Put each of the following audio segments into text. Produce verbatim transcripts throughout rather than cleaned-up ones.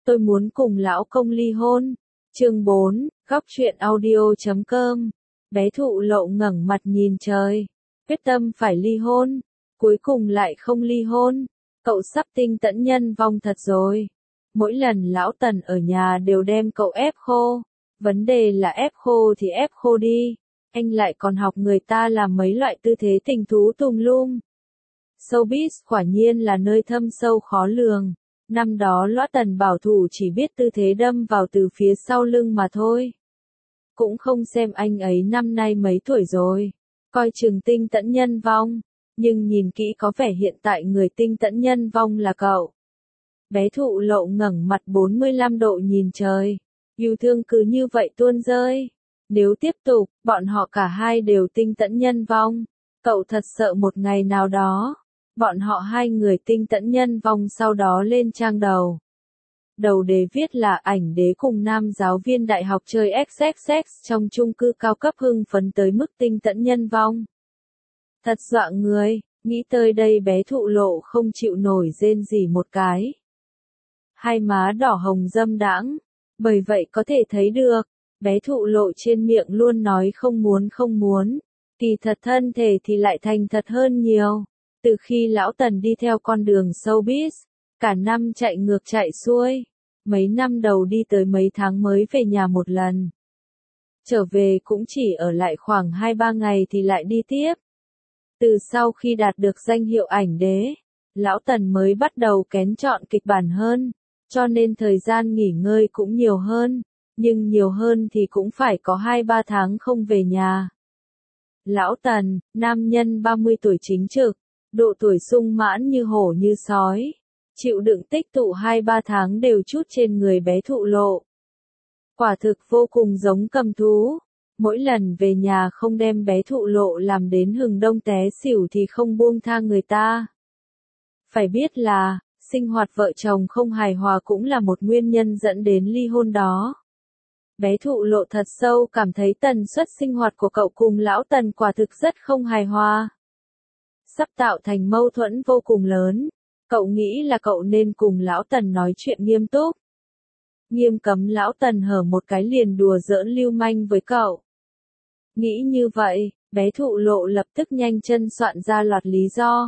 Tôi muốn cùng lão công ly hôn. Chương bốn, góc truyện audio chấm com. Bé thụ lộ ngẩng mặt nhìn trời, quyết tâm phải ly hôn, cuối cùng lại không ly hôn. Cậu sắp tinh tẫn nhân vong thật rồi. Mỗi lần lão Tần ở nhà đều đem cậu ép khô. Vấn đề là ép khô thì ép khô đi. Anh lại còn học người ta làm mấy loại tư thế tình thú tùm lum. Showbiz quả nhiên là nơi thâm sâu khó lường. Năm đó Lõ Tần bảo thủ chỉ biết tư thế đâm vào từ phía sau lưng mà thôi. Cũng không xem anh ấy năm nay mấy tuổi rồi. Coi chừng tinh tẫn nhân vong. Nhưng nhìn kỹ có vẻ hiện tại người tinh tẫn nhân vong là cậu. Bé thụ lộ ngẩng mặt bốn mươi lăm độ nhìn trời. Yêu thương cứ như vậy tuôn rơi. Nếu tiếp tục, bọn họ cả hai đều tinh tẫn nhân vong. Cậu thật sợ một ngày nào đó. Bọn họ hai người tinh tẫn nhân vong sau đó lên trang đầu. Đầu đề viết là ảnh đế cùng nam giáo viên đại học chơi ích ích ích trong chung cư cao cấp hưng phấn tới mức tinh tẫn nhân vong. Thật dọa người, nghĩ tới đây bé thụ lộ không chịu nổi rên rỉ một cái. Hai má đỏ hồng dâm đãng, bởi vậy có thể thấy được, bé thụ lộ trên miệng luôn nói không muốn không muốn, kỳ thật thân thể thì lại thành thật hơn nhiều. Từ khi lão Tần đi theo con đường showbiz, cả năm chạy ngược chạy xuôi, mấy năm đầu đi tới mấy tháng mới về nhà một lần. Trở về cũng chỉ ở lại khoảng hai ba ngày thì lại đi tiếp. Từ sau khi đạt được danh hiệu ảnh đế, lão Tần mới bắt đầu kén chọn kịch bản hơn, cho nên thời gian nghỉ ngơi cũng nhiều hơn, nhưng nhiều hơn thì cũng phải có hai ba tháng không về nhà. Lão Tần, nam nhân ba mươi tuổi chính trực, độ tuổi sung mãn như hổ như sói, chịu đựng tích tụ hai ba tháng đều chút trên người bé thụ lộ. Quả thực vô cùng giống cầm thú, mỗi lần về nhà không đem bé thụ lộ làm đến hừng đông té xỉu thì không buông tha người ta. Phải biết là, sinh hoạt vợ chồng không hài hòa cũng là một nguyên nhân dẫn đến ly hôn đó. Bé thụ lộ thật sâu cảm thấy tần suất sinh hoạt của cậu cùng lão Tần quả thực rất không hài hòa. Sắp tạo thành mâu thuẫn vô cùng lớn. Cậu nghĩ là cậu nên cùng lão Tần nói chuyện nghiêm túc. Nghiêm cấm lão Tần hở một cái liền đùa giỡn lưu manh với cậu. Nghĩ như vậy, bé thụ lộ lập tức nhanh chân soạn ra loạt lý do.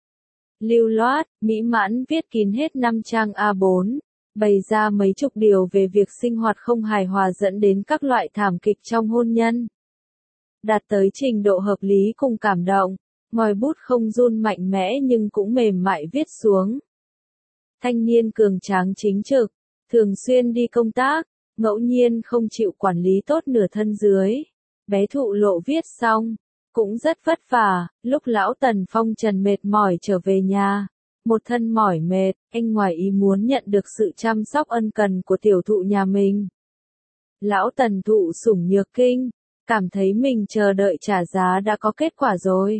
Lưu loát, mỹ mãn viết kín hết năm trang A bốn, bày ra mấy chục điều về việc sinh hoạt không hài hòa dẫn đến các loại thảm kịch trong hôn nhân. Đạt tới trình độ hợp lý cùng cảm động. Ngòi bút không run mạnh mẽ nhưng cũng mềm mại viết xuống. Thanh niên cường tráng chính trực, thường xuyên đi công tác, ngẫu nhiên không chịu quản lý tốt nửa thân dưới. Bé thụ lộ viết xong, cũng rất vất vả, lúc lão Tần phong trần mệt mỏi trở về nhà. Một thân mỏi mệt, anh ngoài ý muốn nhận được sự chăm sóc ân cần của tiểu thụ nhà mình. Lão Tần thụ sủng nhược kinh, cảm thấy mình chờ đợi trả giá đã có kết quả rồi.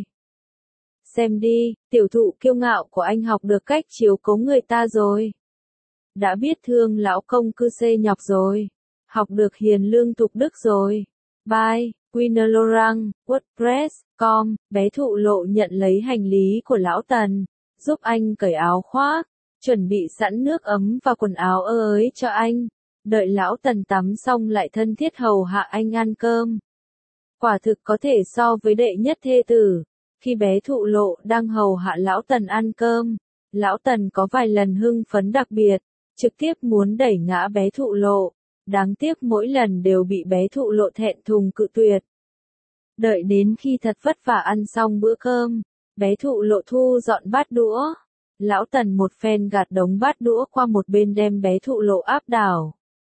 Xem đi, tiểu thụ kiêu ngạo của anh học được cách chiếu cố người ta rồi. Đã biết thương lão công cư xê nhọc rồi. Học được hiền lương tục đức rồi. Bye, Quinolorang, WordPress, com, bé thụ lộ nhận lấy hành lý của lão Tần, giúp anh cởi áo khoác, chuẩn bị sẵn nước ấm và quần áo ơ ới cho anh. Đợi lão Tần tắm xong lại thân thiết hầu hạ anh ăn cơm. Quả thực có thể so với đệ nhất thê tử. Khi bé thụ lộ đang hầu hạ lão Tần ăn cơm, lão Tần có vài lần hưng phấn đặc biệt, trực tiếp muốn đẩy ngã bé thụ lộ, đáng tiếc mỗi lần đều bị bé thụ lộ thẹn thùng cự tuyệt. Đợi đến khi thật vất vả ăn xong bữa cơm, bé thụ lộ thu dọn bát đũa, lão Tần một phen gạt đống bát đũa qua một bên đem bé thụ lộ áp đảo.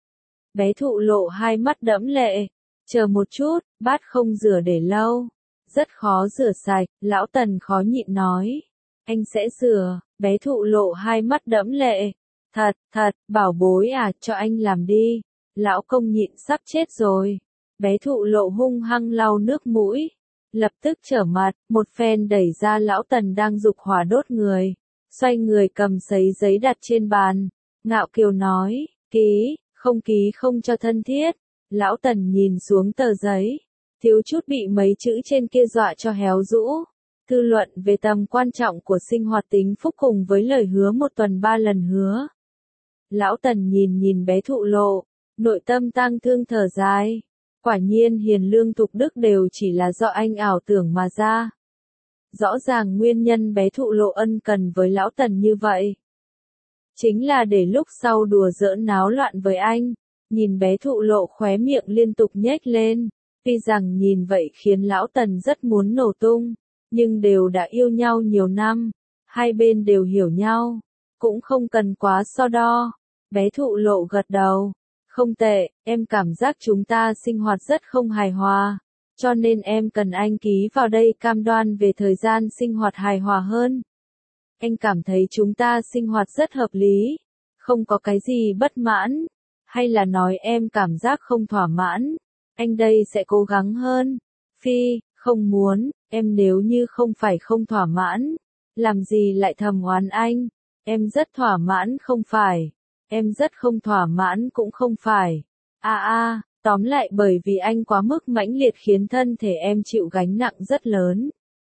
Bé thụ lộ hai mắt đẫm lệ, chờ một chút, bát không rửa để lâu. Rất khó rửa sạch, lão Tần khó nhịn nói. Anh sẽ rửa, bé thụ lộ hai mắt đẫm lệ. Thật, thật, bảo bối à, cho anh làm đi. Lão công nhịn sắp chết rồi. Bé thụ lộ hung hăng lau nước mũi. Lập tức trở mặt, một phen đẩy ra lão Tần đang dục hỏa đốt người. Xoay người cầm sấy giấy đặt trên bàn. Ngạo kiều nói, ký, không ký không cho thân thiết. Lão Tần nhìn xuống tờ giấy. Thiếu chút bị mấy chữ trên kia dọa cho héo rũ. Thư luận về tầm quan trọng của sinh hoạt tính phúc cùng với lời hứa một tuần ba lần hứa. Lão Tần nhìn nhìn bé Thụ Lộ, nội tâm tang thương thở dài. Quả nhiên hiền lương thục đức đều chỉ là do anh ảo tưởng mà ra. Rõ ràng nguyên nhân bé Thụ Lộ ân cần với Lão Tần như vậy. Chính là để lúc sau đùa giỡn náo loạn với anh. Nhìn bé Thụ Lộ khóe miệng liên tục nhếch lên. Tuy rằng nhìn vậy khiến Lão Tần rất muốn nổ tung. Nhưng đều đã yêu nhau nhiều năm. Hai bên đều hiểu nhau. Cũng không cần quá so đo. Bé Thụ Lộ gật đầu. Không tệ, em cảm giác chúng ta sinh hoạt rất không hài hòa. Cho nên em cần anh ký vào đây cam đoan về thời gian sinh hoạt hài hòa hơn. Anh cảm thấy chúng ta sinh hoạt rất hợp lý. Không có cái gì bất mãn. Hay là nói em cảm giác không thỏa mãn. Anh đây sẽ cố gắng hơn. Phi, không muốn, em nếu như không phải không thỏa mãn. Làm gì lại thầm oán anh. Em rất thỏa mãn không phải. Em rất không thỏa mãn cũng không phải. À à, tóm lại bởi vì anh quá mức mãnh liệt khiến thân thể em chịu gánh nặng rất lớn.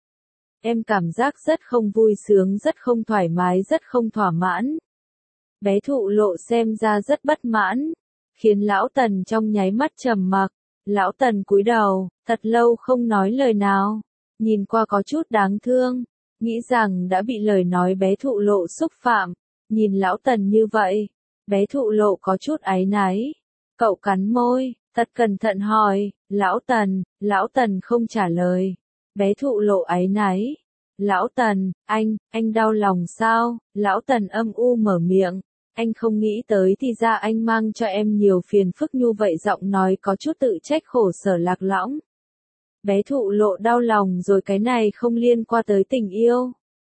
Em cảm giác rất không vui sướng, rất không thoải mái, rất không thỏa mãn. Bé Thụ Lộ xem ra rất bất mãn, khiến Lão Tần trong nháy mắt trầm mặc. Lão Tần cúi đầu, thật lâu không nói lời nào, nhìn qua có chút đáng thương, nghĩ rằng đã bị lời nói bé Thụ Lộ xúc phạm. Nhìn Lão Tần như vậy, bé Thụ Lộ có chút áy náy. Cậu cắn môi, thật cẩn thận hỏi, Lão Tần, Lão Tần không trả lời. Bé Thụ Lộ áy náy. Lão Tần, anh, anh đau lòng sao? Lão Tần âm u mở miệng. Anh không nghĩ tới thì ra anh mang cho em nhiều phiền phức như vậy, giọng nói có chút tự trách khổ sở lạc lõng. Bé Thụ Lộ đau lòng rồi, cái này không liên quan tới tình yêu,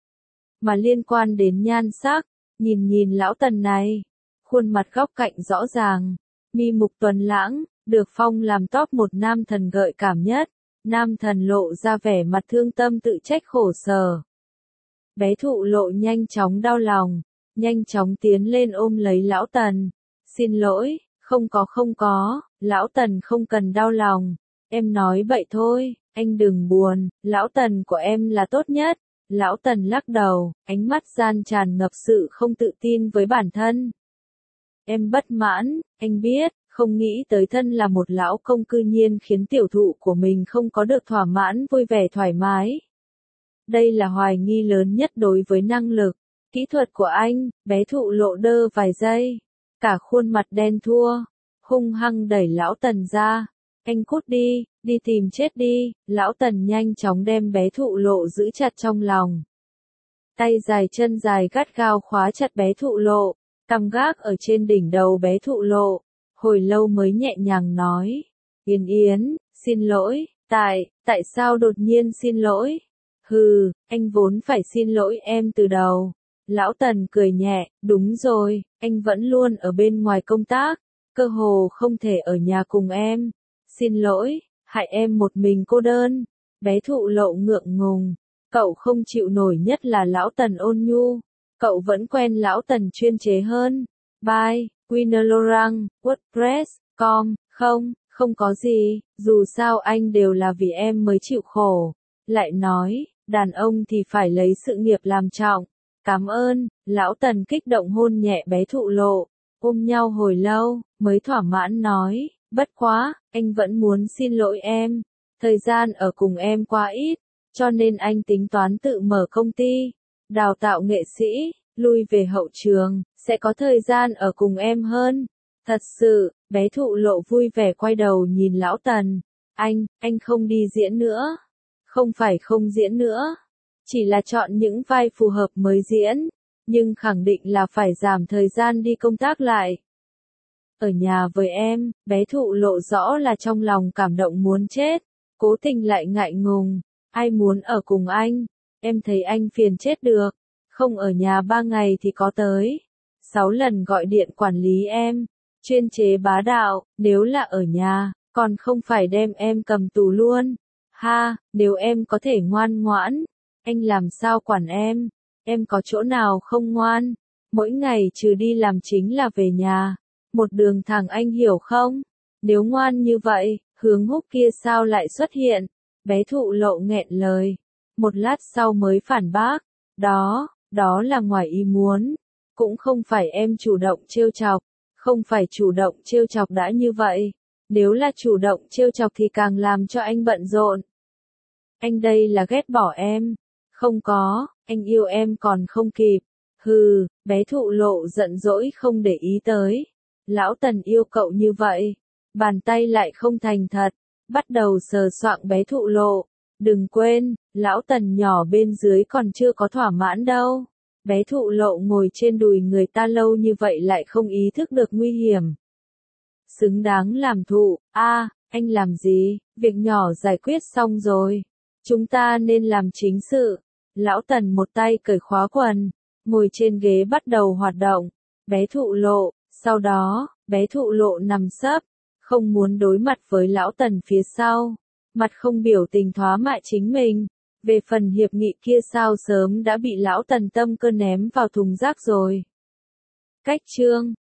mà liên quan đến nhan sắc. Nhìn nhìn Lão Tần này, khuôn mặt góc cạnh rõ ràng, mi mục tuấn lãng, được phong làm top một nam thần gợi cảm nhất. Nam thần lộ ra vẻ mặt thương tâm tự trách khổ sở. Bé Thụ Lộ nhanh chóng đau lòng, nhanh chóng tiến lên ôm lấy Lão Tần. Xin lỗi, không có không có, Lão Tần không cần đau lòng. Em nói bậy thôi, anh đừng buồn, Lão Tần của em là tốt nhất. Lão Tần lắc đầu, ánh mắt gian tràn ngập sự không tự tin với bản thân. Em bất mãn, anh biết, không nghĩ tới thân là một lão công cư nhiên khiến tiểu thụ của mình không có được thỏa mãn vui vẻ thoải mái. Đây là hoài nghi lớn nhất đối với năng lực, kỹ thuật của anh. Bé Thụ Lộ đơ vài giây, cả khuôn mặt đen thua, hung hăng đẩy Lão Tần ra. Anh cút đi, đi tìm chết đi. Lão Tần nhanh chóng đem bé Thụ Lộ giữ chặt trong lòng. Tay dài chân dài gắt gao khóa chặt bé Thụ Lộ, cằm gác ở trên đỉnh đầu bé Thụ Lộ. Hồi lâu mới nhẹ nhàng nói, Yến Yến, xin lỗi, tại, tại sao đột nhiên xin lỗi? Hừ, anh vốn phải xin lỗi em từ đầu. Lão Tần cười nhẹ, đúng rồi, anh vẫn luôn ở bên ngoài công tác, cơ hồ không thể ở nhà cùng em. Xin lỗi, hại em một mình cô đơn. Bé Thụ Lộ ngượng ngùng, cậu không chịu nổi, nhất là Lão Tần ôn nhu. Cậu vẫn quen Lão Tần chuyên chế hơn. Bye. Winnerlorang, WordPress, com, không, không có gì, dù sao anh đều là vì em mới chịu khổ. Lại nói, đàn ông thì phải lấy sự nghiệp làm trọng. Cảm ơn. Lão Tần kích động hôn nhẹ bé Thụ Lộ, ôm nhau hồi lâu, mới thỏa mãn nói, bất quá, anh vẫn muốn xin lỗi em. Thời gian ở cùng em quá ít, cho nên anh tính toán tự mở công ty, đào tạo nghệ sĩ, lui về hậu trường, sẽ có thời gian ở cùng em hơn. Thật sự. Bé Thụ Lộ vui vẻ quay đầu nhìn Lão Tần. Anh, anh không đi diễn nữa. Không phải không diễn nữa. Chỉ là chọn những vai phù hợp mới diễn. Nhưng khẳng định là phải giảm thời gian đi công tác lại. Ở nhà với em. Bé Thụ Lộ rõ là trong lòng cảm động muốn chết. Cố tình lại ngại ngùng. Ai muốn ở cùng anh. Em thấy anh phiền chết được. Không ở nhà ba ngày thì có tới sáu lần gọi điện quản lý em. Chuyên chế bá đạo, nếu là ở nhà, còn không phải đem em cầm tù luôn. Ha, nếu em có thể ngoan ngoãn, anh làm sao quản em. Em có chỗ nào không ngoan? Mỗi ngày trừ đi làm chính là về nhà. Một đường thẳng, anh hiểu không? Nếu ngoan như vậy, Hướng Húc kia sao lại xuất hiện? Bé Thụ Lộ nghẹn lời. Một lát sau mới phản bác. Đó, đó là ngoài ý muốn. Cũng không phải em chủ động trêu chọc, không phải chủ động trêu chọc đã như vậy. Nếu là chủ động trêu chọc thì càng làm cho anh bận rộn. Anh đây là ghét bỏ em. Không có, anh yêu em còn không kịp. Hừ, bé thụ lộ giận dỗi không để ý tới. Lão Tần yêu cậu như vậy. Bàn tay lại không thành thật. Bắt đầu sờ soạng bé thụ lộ. Đừng quên, lão Tần nhỏ bên dưới còn chưa có thỏa mãn đâu. Bé thụ lộ ngồi trên đùi người ta lâu như vậy lại không ý thức được nguy hiểm. Xứng đáng làm thụ, a à, anh làm gì, việc nhỏ giải quyết xong rồi. Chúng ta nên làm chính sự. Lão Tần một tay cởi khóa quần, ngồi trên ghế bắt đầu hoạt động. Bé thụ lộ, sau đó, bé thụ lộ nằm sấp, không muốn đối mặt với lão Tần phía sau. Mặt không biểu tình thoá mạ chính mình. Về phần hiệp nghị kia sao sớm đã bị lão Tần tâm cơ ném vào thùng rác rồi. Cách chương